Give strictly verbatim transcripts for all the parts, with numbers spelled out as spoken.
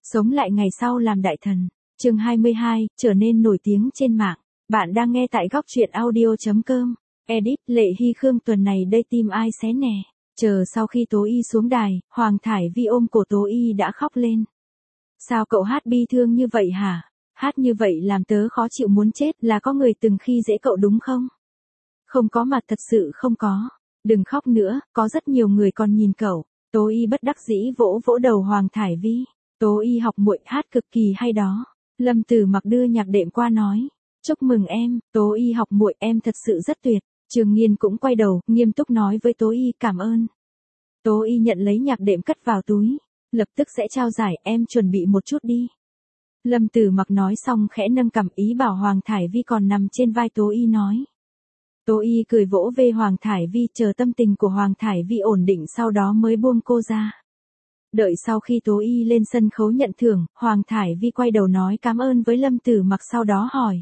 Sống lại ngày sau làm đại thần. Chương hai mươi hai, trở nên nổi tiếng trên mạng. Bạn đang nghe tại góc truyện audio chấm com. Edit Lệ Hy Khương tuần này đây tim ai xé nè. Chờ sau khi Tố Y xuống đài, Hoàng Thải Vi ôm cổ Tố Y đã khóc lên. Sao cậu hát bi thương như vậy hả? Hát như vậy làm tớ khó chịu muốn chết, là có người từng khi dễ cậu đúng không? Không có mà thật sự không có. Đừng khóc nữa, có rất nhiều người còn nhìn cậu. Tố Y bất đắc dĩ vỗ vỗ đầu Hoàng Thải Vi. Tố Y học muội hát cực kỳ hay đó. Lâm Tử Mặc đưa nhạc đệm qua nói. Chúc mừng em, Tố Y học muội, em thật sự rất tuyệt. Trường Nghiên cũng quay đầu, nghiêm túc nói với Tố Y cảm ơn. Tố Y nhận lấy nhạc đệm cất vào túi. Lập tức sẽ trao giải, em chuẩn bị một chút đi. Lâm Tử Mặc nói xong khẽ nâng cằm ý bảo Hoàng Thải Vi còn nằm trên vai Tố Y nói. Tố Y cười vỗ về Hoàng Thải Vi, chờ tâm tình của Hoàng Thải Vi ổn định sau đó mới buông cô ra. Đợi sau khi Tố Y lên sân khấu nhận thưởng, Hoàng Thải Vi quay đầu nói cảm ơn với Lâm Tử Mặc sau đó hỏi.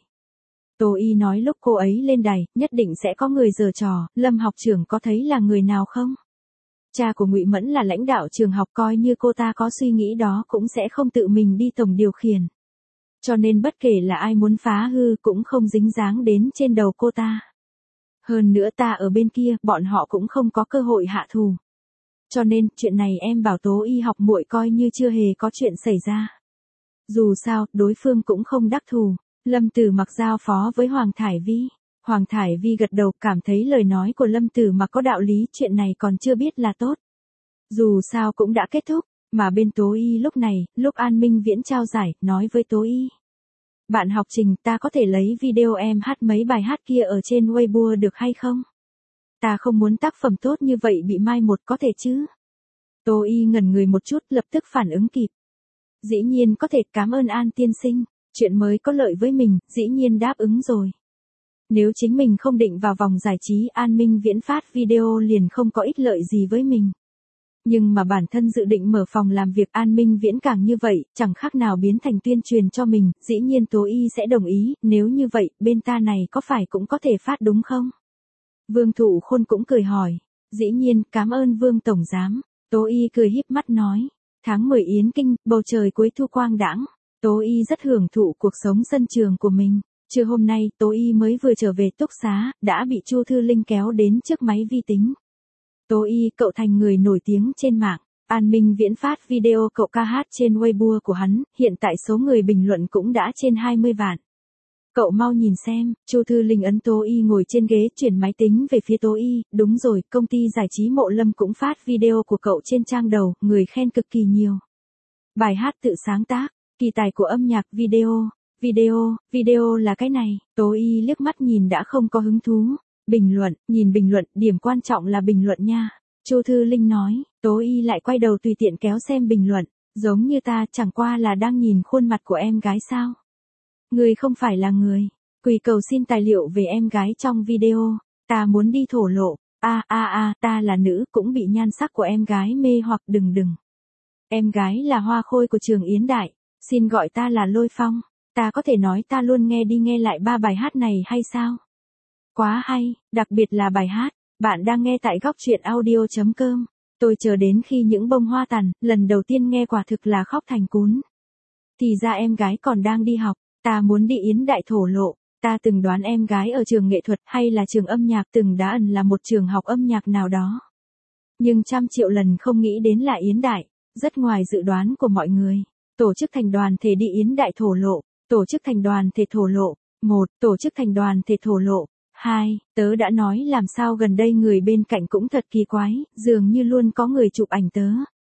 Tố Y nói lúc cô ấy lên đài, nhất định sẽ có người giở trò, Lâm học trưởng có thấy là người nào không? Cha của Ngụy Mẫn là lãnh đạo trường học, coi như cô ta có suy nghĩ đó cũng sẽ không tự mình đi tổng điều khiển. Cho nên bất kể là ai muốn phá hư cũng không dính dáng đến trên đầu cô ta. Hơn nữa ta ở bên kia, bọn họ cũng không có cơ hội hạ thù. Cho nên, chuyện này em bảo Tố Y học muội coi như chưa hề có chuyện xảy ra. Dù sao, đối phương cũng không đắc thù. Lâm Tử Mặc giao phó với Hoàng Thải Vi. Hoàng Thải Vi gật đầu, cảm thấy lời nói của Lâm Tử Mặc có đạo lý, chuyện này còn chưa biết là tốt. Dù sao cũng đã kết thúc, mà bên Tố Y lúc này, lúc An Minh Viễn trao giải, nói với Tố Y. Bạn học Trình, ta có thể lấy video em hát mấy bài hát kia ở trên Weibo được hay không? Ta không muốn tác phẩm tốt như vậy bị mai một, có thể chứ? Tố Y ngẩn người một chút, lập tức phản ứng kịp. Dĩ nhiên có thể, cảm ơn An tiên sinh. Chuyện mới có lợi với mình, dĩ nhiên đáp ứng rồi. Nếu chính mình không định vào vòng giải trí, An Minh Viễn phát video liền không có ích lợi gì với mình. Nhưng mà bản thân dự định mở phòng làm việc An Minh Viễn càng như vậy, chẳng khác nào biến thành tuyên truyền cho mình, dĩ nhiên Tố Y sẽ đồng ý, nếu như vậy, bên ta này có phải cũng có thể phát đúng không? Vương Thụ Khôn cũng cười hỏi. Dĩ nhiên, cảm ơn Vương Tổng Giám. Tố Y cười híp mắt nói. Tháng mười Yến Kinh, bầu trời cuối thu quang đãng. Tố Y rất hưởng thụ cuộc sống sân trường của mình. Trưa hôm nay, Tố Y mới vừa trở về túc xá, đã bị Chu Thư Linh kéo đến trước máy vi tính. Tố Y, cậu thành người nổi tiếng trên mạng. An Minh Viễn phát video cậu ca hát trên Weibo của hắn, hiện tại số người bình luận cũng đã trên hai mươi vạn. Cậu mau nhìn xem. Chu Thư Linh ấn Tố Y ngồi trên ghế, chuyển máy tính về phía Tố Y. Đúng rồi, công ty giải trí Mộ Lâm cũng phát video của cậu trên trang đầu, người khen cực kỳ nhiều. Bài hát tự sáng tác, kỳ tài của âm nhạc video. Video, video là cái này. Tố Y liếc mắt nhìn đã không có hứng thú. Bình luận, nhìn bình luận, điểm quan trọng là bình luận nha. Chu Thư Linh nói. Tố Y lại quay đầu tùy tiện kéo xem bình luận. Giống như ta, chẳng qua là đang nhìn khuôn mặt của em gái sao? Người không phải là người. Quỳ cầu xin tài liệu về em gái trong video. Ta muốn đi thổ lộ. A a a, ta là nữ, cũng bị nhan sắc của em gái mê hoặc, đừng đừng. Em gái là hoa khôi của trường Yến Đại. Xin gọi ta là Lôi Phong. Ta có thể nói ta luôn nghe đi nghe lại ba bài hát này hay sao? Quá hay, đặc biệt là bài hát. Bạn đang nghe tại góc truyện audio chấm com. Tôi chờ đến khi những bông hoa tàn, lần đầu tiên nghe quả thực là khóc thành cún. Thì ra em gái còn đang đi học. Ta muốn đi Yến Đại thổ lộ. Ta từng đoán em gái ở trường nghệ thuật hay là trường âm nhạc, từng đã ẩn là một trường học âm nhạc nào đó. Nhưng trăm triệu lần không nghĩ đến là Yến Đại. Rất ngoài dự đoán của mọi người. Tổ chức thành đoàn thể đi Yến Đại thổ lộ. Tổ chức thành đoàn thể thổ lộ. Một, tổ chức thành đoàn thể thổ lộ. Hai, tớ đã nói làm sao gần đây người bên cạnh cũng thật kỳ quái, dường như luôn có người chụp ảnh tớ.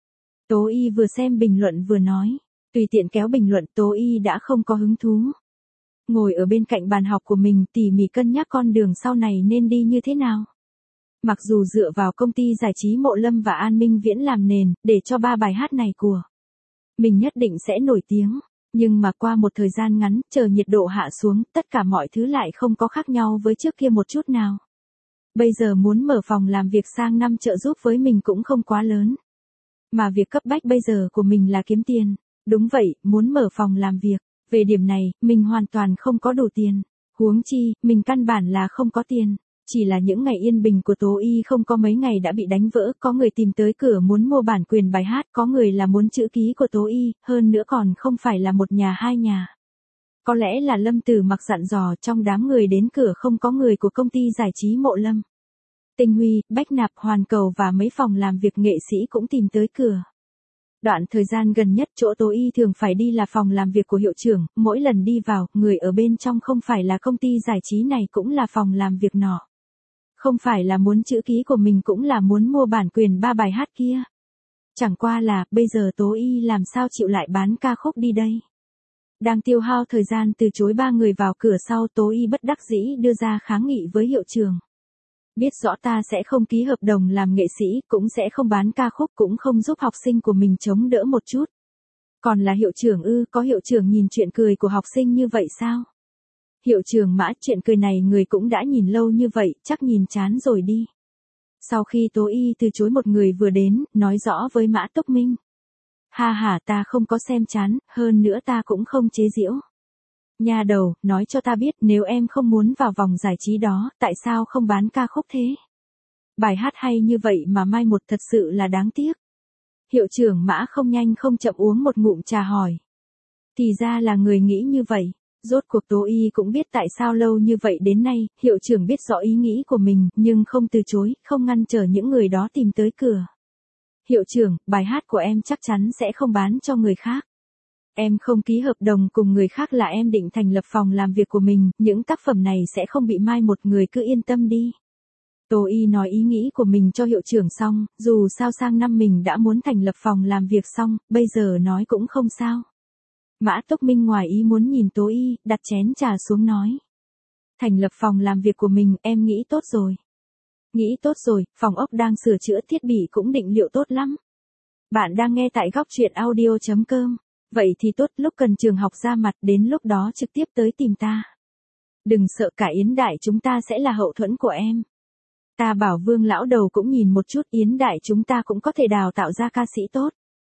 Tố Y vừa xem bình luận vừa nói. Tùy tiện kéo bình luận, Tố Y đã không có hứng thú. Ngồi ở bên cạnh bàn học của mình tỉ mỉ cân nhắc con đường sau này nên đi như thế nào. Mặc dù dựa vào công ty giải trí Mộ Lâm và An Minh Viễn làm nền, để cho ba bài hát này của mình nhất định sẽ nổi tiếng. Nhưng mà qua một thời gian ngắn, chờ nhiệt độ hạ xuống, tất cả mọi thứ lại không có khác nhau với trước kia một chút nào. Bây giờ muốn mở phòng làm việc sang năm trợ giúp với mình cũng không quá lớn. Mà việc cấp bách bây giờ của mình là kiếm tiền. Đúng vậy, muốn mở phòng làm việc. Về điểm này, mình hoàn toàn không có đủ tiền. Huống chi, mình căn bản là không có tiền. Chỉ là những ngày yên bình của Tố Y không có mấy ngày đã bị đánh vỡ, có người tìm tới cửa muốn mua bản quyền bài hát, có người là muốn chữ ký của Tố Y, hơn nữa còn không phải là một nhà hai nhà. Có lẽ là Lâm Tử Mặc dặn dò, trong đám người đến cửa không có người của công ty giải trí Mộ Lâm. Tinh Huy, Bách Nạp, Hoàn Cầu và mấy phòng làm việc nghệ sĩ cũng tìm tới cửa. Đoạn thời gian gần nhất chỗ Tố Y thường phải đi là phòng làm việc của hiệu trưởng, mỗi lần đi vào, người ở bên trong không phải là công ty giải trí này cũng là phòng làm việc nọ. Không phải là muốn chữ ký của mình cũng là muốn mua bản quyền ba bài hát kia. Chẳng qua là, bây giờ Tố Y làm sao chịu lại bán ca khúc đi đây. Đang tiêu hao thời gian từ chối ba người vào cửa sau, Tố Y bất đắc dĩ đưa ra kháng nghị với hiệu trưởng. Biết rõ ta sẽ không ký hợp đồng làm nghệ sĩ, cũng sẽ không bán ca khúc, cũng không giúp học sinh của mình chống đỡ một chút. Còn là hiệu trưởng ư, có hiệu trưởng nhìn chuyện cười của học sinh như vậy sao? Hiệu trưởng Mã, chuyện cười này người cũng đã nhìn lâu như vậy, chắc nhìn chán rồi đi. Sau khi Tố Y từ chối một người vừa đến, nói rõ với Mã Túc Minh. Ha ha, ta không có xem chán, hơn nữa ta cũng không chế giễu. Nhà đầu, nói cho ta biết nếu em không muốn vào vòng giải trí đó, tại sao không bán ca khúc thế? Bài hát hay như vậy mà mai một thật sự là đáng tiếc. Hiệu trưởng Mã không nhanh không chậm uống một ngụm trà hỏi. Thì ra là người nghĩ như vậy. Rốt cuộc Tố Y cũng biết tại sao lâu như vậy đến nay, hiệu trưởng biết rõ ý nghĩ của mình, nhưng không từ chối, không ngăn trở những người đó tìm tới cửa. Hiệu trưởng, bài hát của em chắc chắn sẽ không bán cho người khác. Em không ký hợp đồng cùng người khác là em định thành lập phòng làm việc của mình, những tác phẩm này sẽ không bị mai một, người cứ yên tâm đi. Tố Y nói ý nghĩ của mình cho hiệu trưởng xong, dù sao sang năm mình đã muốn thành lập phòng làm việc xong, bây giờ nói cũng không sao. Mã Túc Minh ngoài ý muốn nhìn Tố Y, đặt chén trà xuống nói. Thành lập phòng làm việc của mình, em nghĩ tốt rồi. Nghĩ tốt rồi, phòng ốc đang sửa chữa thiết bị cũng định liệu tốt lắm. Bạn đang nghe tại góc truyện audio chấm com. Vậy thì tốt, lúc cần trường học ra mặt, đến lúc đó trực tiếp tới tìm ta. Đừng sợ, cả Yến Đại chúng ta sẽ là hậu thuẫn của em. Ta bảo Vương lão đầu cũng nhìn một chút, Yến Đại chúng ta cũng có thể đào tạo ra ca sĩ tốt.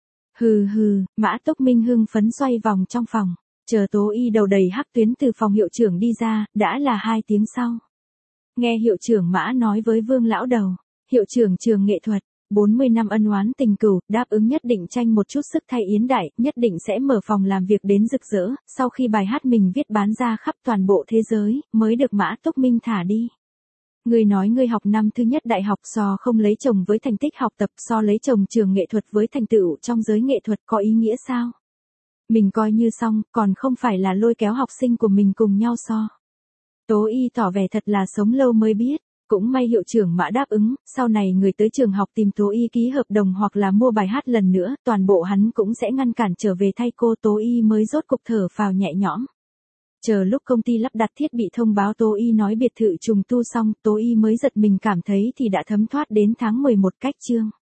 Hừ hừ, Mã Túc Minh hưng phấn xoay vòng trong phòng, chờ Tố Y đầu đầy hắc tuyến từ phòng hiệu trưởng đi ra, đã là hai tiếng sau. Nghe hiệu trưởng Mã nói với Vương lão đầu, hiệu trưởng trường nghệ thuật, bốn mươi năm ân oán tình cừu, đáp ứng nhất định tranh một chút sức thay Yến Đại, nhất định sẽ mở phòng làm việc đến rực rỡ, sau khi bài hát mình viết bán ra khắp toàn bộ thế giới, mới được Mã Túc Minh thả đi. Ngươi nói ngươi học năm thứ nhất đại học so không lấy chồng với thành tích học tập, so lấy chồng trường nghệ thuật với thành tựu trong giới nghệ thuật có ý nghĩa sao? Mình coi như xong, còn không phải là lôi kéo học sinh của mình cùng nhau so. Tố Y tỏ vẻ thật là sống lâu mới biết, cũng may hiệu trưởng Mã đáp ứng, sau này người tới trường học tìm Tố Y ký hợp đồng hoặc là mua bài hát lần nữa, toàn bộ hắn cũng sẽ ngăn cản trở về thay cô. Tố Y mới rốt cục thở phào nhẹ nhõm. Chờ lúc công ty lắp đặt thiết bị thông báo Tố Y nói biệt thự trùng tu xong, Tố Y mới giật mình cảm thấy thì đã thấm thoát đến tháng mười một cách chương.